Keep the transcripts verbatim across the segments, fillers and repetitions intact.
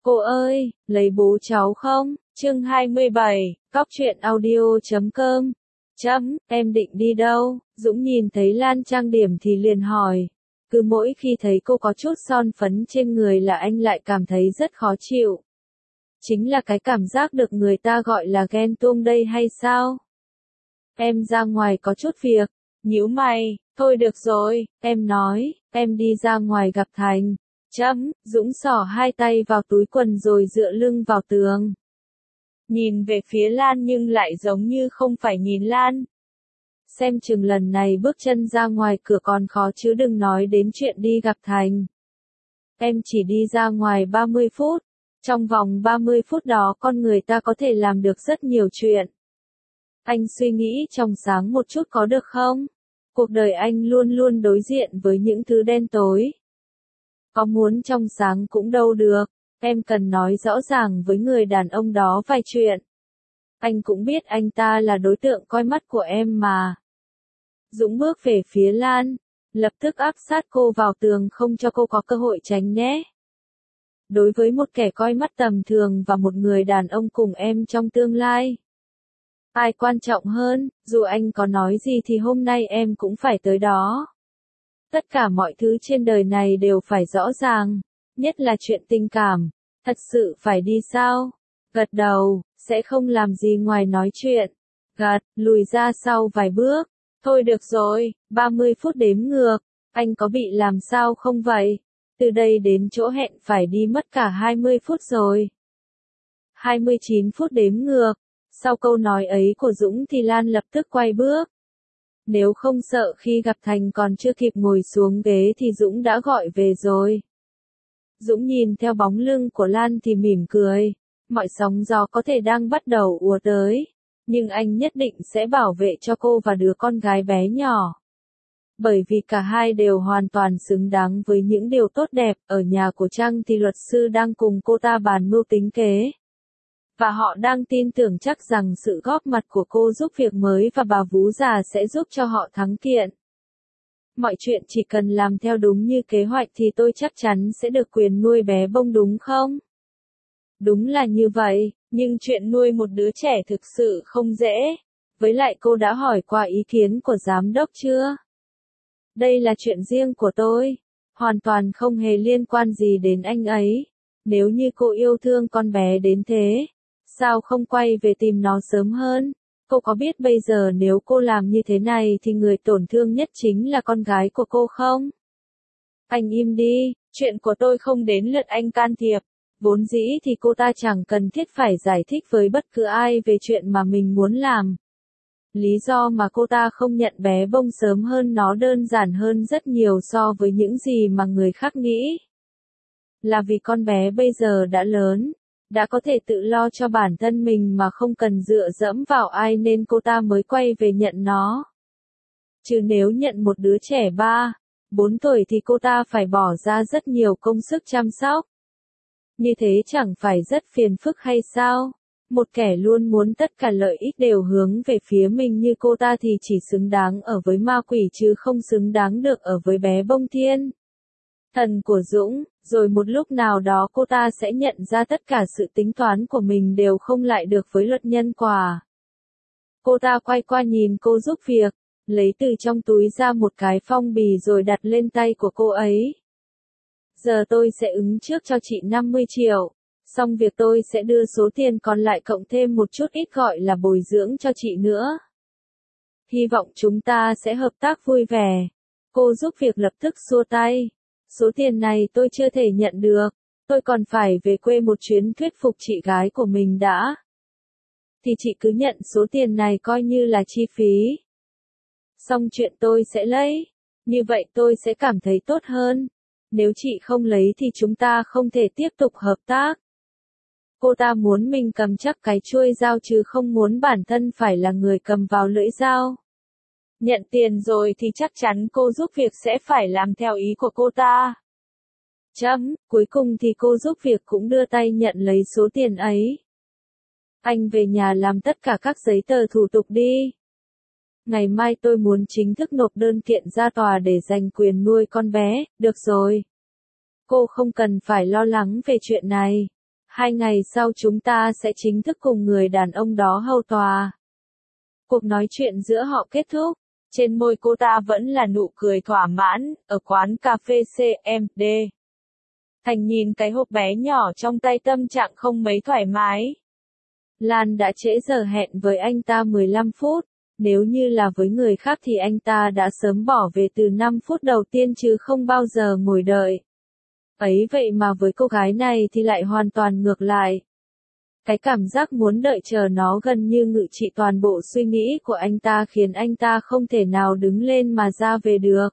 Cô ơi, lấy bố cháu không? Chương hai mươi bảy, cóc truyện audio chấm com. Chấm, em định đi đâu? Dũng nhìn thấy Lan trang điểm thì liền hỏi. Cứ mỗi khi thấy cô có chút son phấn trên người là anh lại cảm thấy rất khó chịu. Chính là cái cảm giác được người ta gọi là ghen tuông đây hay sao? Em ra ngoài có chút việc. Nhíu mày, thôi được rồi, em nói, em đi ra ngoài gặp Thành. Chấm, Dũng xỏ hai tay vào túi quần rồi dựa lưng vào tường. Nhìn về phía Lan nhưng lại giống như không phải nhìn Lan. Xem chừng lần này bước chân ra ngoài cửa còn khó chứ đừng nói đến chuyện đi gặp Thành. Em chỉ đi ra ngoài ba mươi phút. Trong vòng ba mươi phút đó con người ta có thể làm được rất nhiều chuyện. Anh suy nghĩ trong sáng một chút có được không? Cuộc đời anh luôn luôn đối diện với những thứ đen tối. Có muốn trong sáng cũng đâu được, em cần nói rõ ràng với người đàn ông đó vài chuyện. Anh cũng biết anh ta là đối tượng coi mắt của em mà. Dũng bước về phía Lan, lập tức áp sát cô vào tường không cho cô có cơ hội tránh né. Đối với một kẻ coi mắt tầm thường và một người đàn ông cùng em trong tương lai, ai quan trọng hơn, dù anh có nói gì thì hôm nay em cũng phải tới đó. Tất cả mọi thứ trên đời này đều phải rõ ràng, nhất là chuyện tình cảm. Thật sự phải đi sao? Gật đầu, sẽ không làm gì ngoài nói chuyện. Gật, lùi ra sau vài bước. Thôi được rồi, ba mươi phút đếm ngược. Anh có bị làm sao không vậy? Từ đây đến chỗ hẹn phải đi mất cả hai mươi phút rồi. hai mươi chín phút đếm ngược. Sau câu nói ấy của Dũng thì Lan lập tức quay bước. Nếu không sợ khi gặp Thành còn chưa kịp ngồi xuống ghế thì Dũng đã gọi về rồi. Dũng nhìn theo bóng lưng của Lan thì mỉm cười. Mọi sóng gió có thể đang bắt đầu ùa tới. Nhưng anh nhất định sẽ bảo vệ cho cô và đứa con gái bé nhỏ. Bởi vì cả hai đều hoàn toàn xứng đáng với những điều tốt đẹp. Ở nhà của Trang thì luật sư đang cùng cô ta bàn mưu tính kế. Và họ đang tin tưởng chắc rằng sự góp mặt của cô giúp việc mới và bà vú già sẽ giúp cho họ thắng kiện. Mọi chuyện chỉ cần làm theo đúng như kế hoạch thì tôi chắc chắn sẽ được quyền nuôi bé bông đúng không? Đúng là như vậy, nhưng chuyện nuôi một đứa trẻ thực sự không dễ. Với lại cô đã hỏi qua ý kiến của giám đốc chưa? Đây là chuyện riêng của tôi, hoàn toàn không hề liên quan gì đến anh ấy. Nếu như cô yêu thương con bé đến thế, sao không quay về tìm nó sớm hơn? Cô có biết bây giờ nếu cô làm như thế này thì người tổn thương nhất chính là con gái của cô không? Anh im đi, chuyện của tôi không đến lượt anh can thiệp. Vốn dĩ thì cô ta chẳng cần thiết phải giải thích với bất cứ ai về chuyện mà mình muốn làm. Lý do mà cô ta không nhận bé bông sớm hơn nó đơn giản hơn rất nhiều so với những gì mà người khác nghĩ. Là vì con bé bây giờ đã lớn, đã có thể tự lo cho bản thân mình mà không cần dựa dẫm vào ai nên cô ta mới quay về nhận nó. Chứ nếu nhận một đứa trẻ ba, bốn tuổi thì cô ta phải bỏ ra rất nhiều công sức chăm sóc. Như thế chẳng phải rất phiền phức hay sao? Một kẻ luôn muốn tất cả lợi ích đều hướng về phía mình như cô ta thì chỉ xứng đáng ở với ma quỷ chứ không xứng đáng được ở với bé bông thiên. Thần của Dũng, rồi một lúc nào đó cô ta sẽ nhận ra tất cả sự tính toán của mình đều không lại được với luật nhân quả. Cô ta quay qua nhìn cô giúp việc, lấy từ trong túi ra một cái phong bì rồi đặt lên tay của cô ấy. Giờ tôi sẽ ứng trước cho chị năm mươi triệu, xong việc tôi sẽ đưa số tiền còn lại cộng thêm một chút ít gọi là bồi dưỡng cho chị nữa. Hy vọng chúng ta sẽ hợp tác vui vẻ. Cô giúp việc lập tức xua tay. Số tiền này tôi chưa thể nhận được, tôi còn phải về quê một chuyến thuyết phục chị gái của mình đã. Thì chị cứ nhận số tiền này coi như là chi phí. Xong chuyện tôi sẽ lấy, như vậy tôi sẽ cảm thấy tốt hơn. Nếu chị không lấy thì chúng ta không thể tiếp tục hợp tác. Cô ta muốn mình cầm chắc cái chuôi dao chứ không muốn bản thân phải là người cầm vào lưỡi dao. Nhận tiền rồi thì chắc chắn cô giúp việc sẽ phải làm theo ý của cô ta. Chấm, cuối cùng thì cô giúp việc cũng đưa tay nhận lấy số tiền ấy. Anh về nhà làm tất cả các giấy tờ thủ tục đi. Ngày mai tôi muốn chính thức nộp đơn kiện ra tòa để giành quyền nuôi con bé, được rồi. Cô không cần phải lo lắng về chuyện này. Hai ngày sau chúng ta sẽ chính thức cùng người đàn ông đó hầu tòa. Cuộc nói chuyện giữa họ kết thúc. Trên môi cô ta vẫn là nụ cười thỏa mãn, ở quán cà phê xê em đê. Thành nhìn cái hộp bé nhỏ trong tay tâm trạng không mấy thoải mái. Lan đã trễ giờ hẹn với anh ta mười lăm phút, nếu như là với người khác thì anh ta đã sớm bỏ về từ năm phút đầu tiên chứ không bao giờ ngồi đợi. Ấy vậy mà với cô gái này thì lại hoàn toàn ngược lại. Cái cảm giác muốn đợi chờ nó gần như ngự trị toàn bộ suy nghĩ của anh ta khiến anh ta không thể nào đứng lên mà ra về được.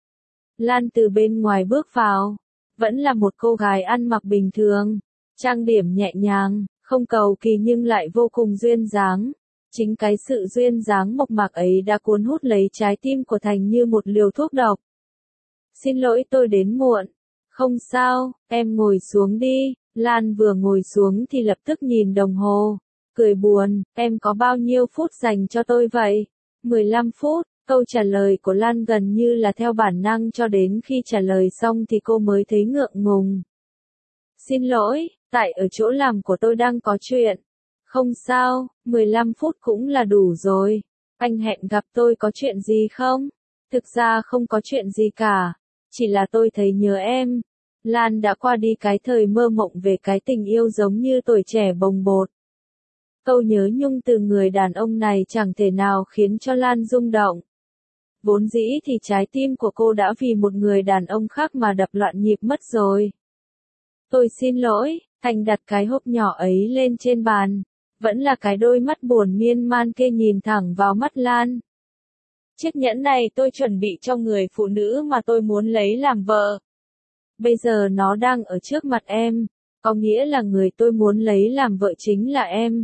Lan từ bên ngoài bước vào, vẫn là một cô gái ăn mặc bình thường, trang điểm nhẹ nhàng, không cầu kỳ nhưng lại vô cùng duyên dáng. Chính cái sự duyên dáng mộc mạc ấy đã cuốn hút lấy trái tim của Thành như một liều thuốc độc. Xin lỗi tôi đến muộn. Không sao, em ngồi xuống đi. Lan vừa ngồi xuống thì lập tức nhìn đồng hồ, cười buồn, em có bao nhiêu phút dành cho tôi vậy? mười lăm phút, câu trả lời của Lan gần như là theo bản năng cho đến khi trả lời xong thì cô mới thấy ngượng ngùng. Xin lỗi, tại ở chỗ làm của tôi đang có chuyện. Không sao, mười lăm phút cũng là đủ rồi. Anh hẹn gặp tôi có chuyện gì không? Thực ra không có chuyện gì cả, chỉ là tôi thấy nhớ em. Lan đã qua đi cái thời mơ mộng về cái tình yêu giống như tuổi trẻ bồng bột. Câu nhớ nhung từ người đàn ông này chẳng thể nào khiến cho Lan rung động. Vốn dĩ thì trái tim của cô đã vì một người đàn ông khác mà đập loạn nhịp mất rồi. Tôi xin lỗi, Thành đặt cái hộp nhỏ ấy lên trên bàn. Vẫn là cái đôi mắt buồn miên man kia nhìn thẳng vào mắt Lan. Chiếc nhẫn này tôi chuẩn bị cho người phụ nữ mà tôi muốn lấy làm vợ. Bây giờ nó đang ở trước mặt em, có nghĩa là người tôi muốn lấy làm vợ chính là em.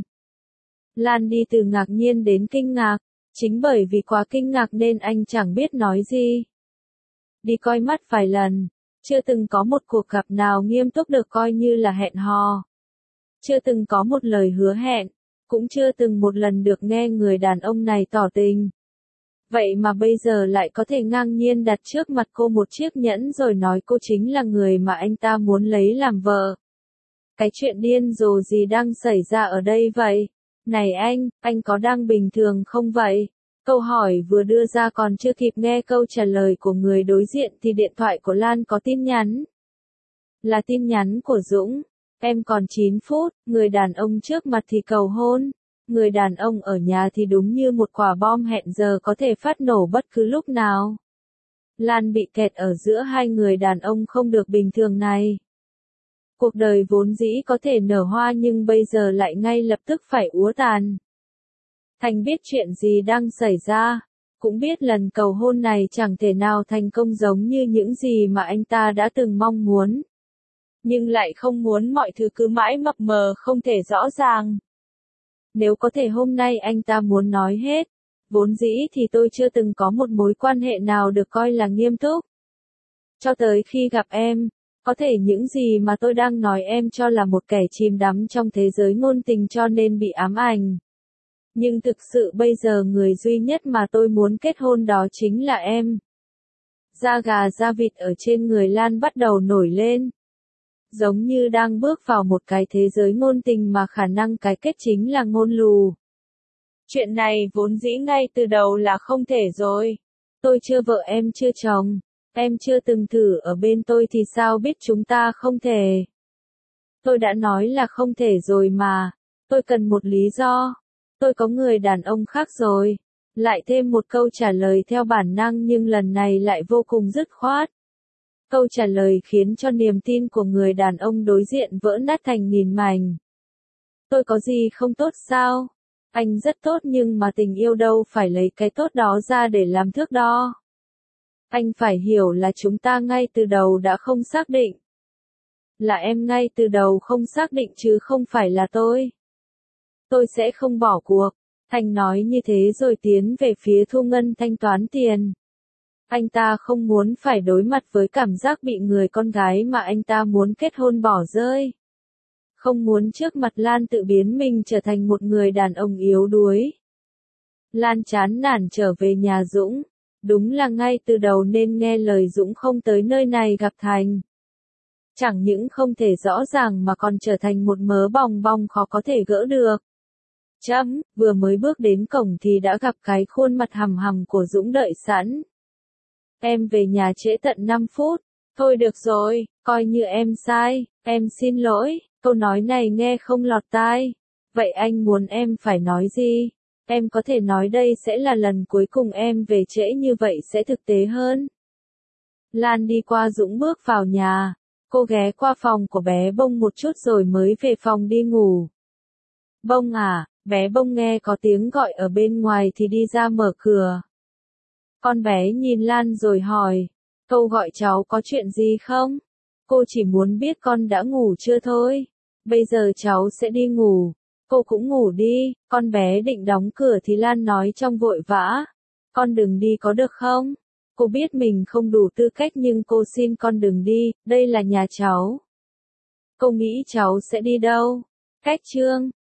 Lan đi từ ngạc nhiên đến kinh ngạc, chính bởi vì quá kinh ngạc nên anh chẳng biết nói gì. Đi coi mắt vài lần, chưa từng có một cuộc gặp nào nghiêm túc được coi như là hẹn hò. Chưa từng có một lời hứa hẹn, cũng chưa từng một lần được nghe người đàn ông này tỏ tình. Vậy mà bây giờ lại có thể ngang nhiên đặt trước mặt cô một chiếc nhẫn rồi nói cô chính là người mà anh ta muốn lấy làm vợ. Cái chuyện điên rồ gì đang xảy ra ở đây vậy? Này anh, anh có đang bình thường không vậy? Câu hỏi vừa đưa ra còn chưa kịp nghe câu trả lời của người đối diện thì điện thoại của Lan có tin nhắn. Là tin nhắn của Dũng. Em còn chín phút, người đàn ông trước mặt thì cầu hôn. Người đàn ông ở nhà thì đúng như một quả bom hẹn giờ có thể phát nổ bất cứ lúc nào. Lan bị kẹt ở giữa hai người đàn ông không được bình thường này. Cuộc đời vốn dĩ có thể nở hoa nhưng bây giờ lại ngay lập tức phải úa tàn. Thành biết chuyện gì đang xảy ra, cũng biết lần cầu hôn này chẳng thể nào thành công giống như những gì mà anh ta đã từng mong muốn. Nhưng lại không muốn mọi thứ cứ mãi mập mờ không thể rõ ràng. Nếu có thể hôm nay anh ta muốn nói hết, vốn dĩ thì tôi chưa từng có một mối quan hệ nào được coi là nghiêm túc. Cho tới khi gặp em, có thể những gì mà tôi đang nói em cho là một kẻ chìm đắm trong thế giới ngôn tình cho nên bị ám ảnh. Nhưng thực sự bây giờ người duy nhất mà tôi muốn kết hôn đó chính là em. Da gà da vịt ở trên người Lan bắt đầu nổi lên. Giống như đang bước vào một cái thế giới ngôn tình mà khả năng cái kết chính là ngôn lù. Chuyện này vốn dĩ ngay từ đầu là không thể rồi. Tôi chưa vợ em chưa chồng, em chưa từng thử ở bên tôi thì sao biết chúng ta không thể. Tôi đã nói là không thể rồi mà, tôi cần một lý do. Tôi có người đàn ông khác rồi. Lại thêm một câu trả lời theo bản năng nhưng lần này lại vô cùng dứt khoát. Câu trả lời khiến cho niềm tin của người đàn ông đối diện vỡ nát thành nghìn mảnh. Tôi có gì không tốt sao? Anh rất tốt nhưng mà tình yêu đâu phải lấy cái tốt đó ra để làm thước đo. Anh phải hiểu là chúng ta ngay từ đầu đã không xác định. Là em ngay từ đầu không xác định chứ không phải là tôi. Tôi sẽ không bỏ cuộc. Thành nói như thế rồi tiến về phía thu ngân thanh toán tiền. Anh ta không muốn phải đối mặt với cảm giác bị người con gái mà anh ta muốn kết hôn bỏ rơi. Không muốn trước mặt Lan tự biến mình trở thành một người đàn ông yếu đuối. Lan chán nản trở về nhà Dũng. Đúng là ngay từ đầu nên nghe lời Dũng không tới nơi này gặp Thành. Chẳng những không thể rõ ràng mà còn trở thành một mớ bòng bong khó có thể gỡ được. Chấm, vừa mới bước đến cổng thì đã gặp cái khuôn mặt hầm hầm của Dũng đợi sẵn. Em về nhà trễ tận năm phút. Thôi được rồi, coi như em sai, em xin lỗi, câu nói này nghe không lọt tai. Vậy anh muốn em phải nói gì? Em có thể nói đây sẽ là lần cuối cùng em về trễ như vậy sẽ thực tế hơn. Lan đi qua Dũng bước vào nhà. Cô ghé qua phòng của bé Bông một chút rồi mới về phòng đi ngủ. Bông à, bé Bông nghe có tiếng gọi ở bên ngoài thì đi ra mở cửa. Con bé nhìn Lan rồi hỏi, câu gọi cháu có chuyện gì không? Cô chỉ muốn biết con đã ngủ chưa thôi. Bây giờ cháu sẽ đi ngủ. Cô cũng ngủ đi. Con bé định đóng cửa thì Lan nói trong vội vã. Con đừng đi có được không? Cô biết mình không đủ tư cách nhưng cô xin con đừng đi, đây là nhà cháu. Cô nghĩ cháu sẽ đi đâu? Cách Trương,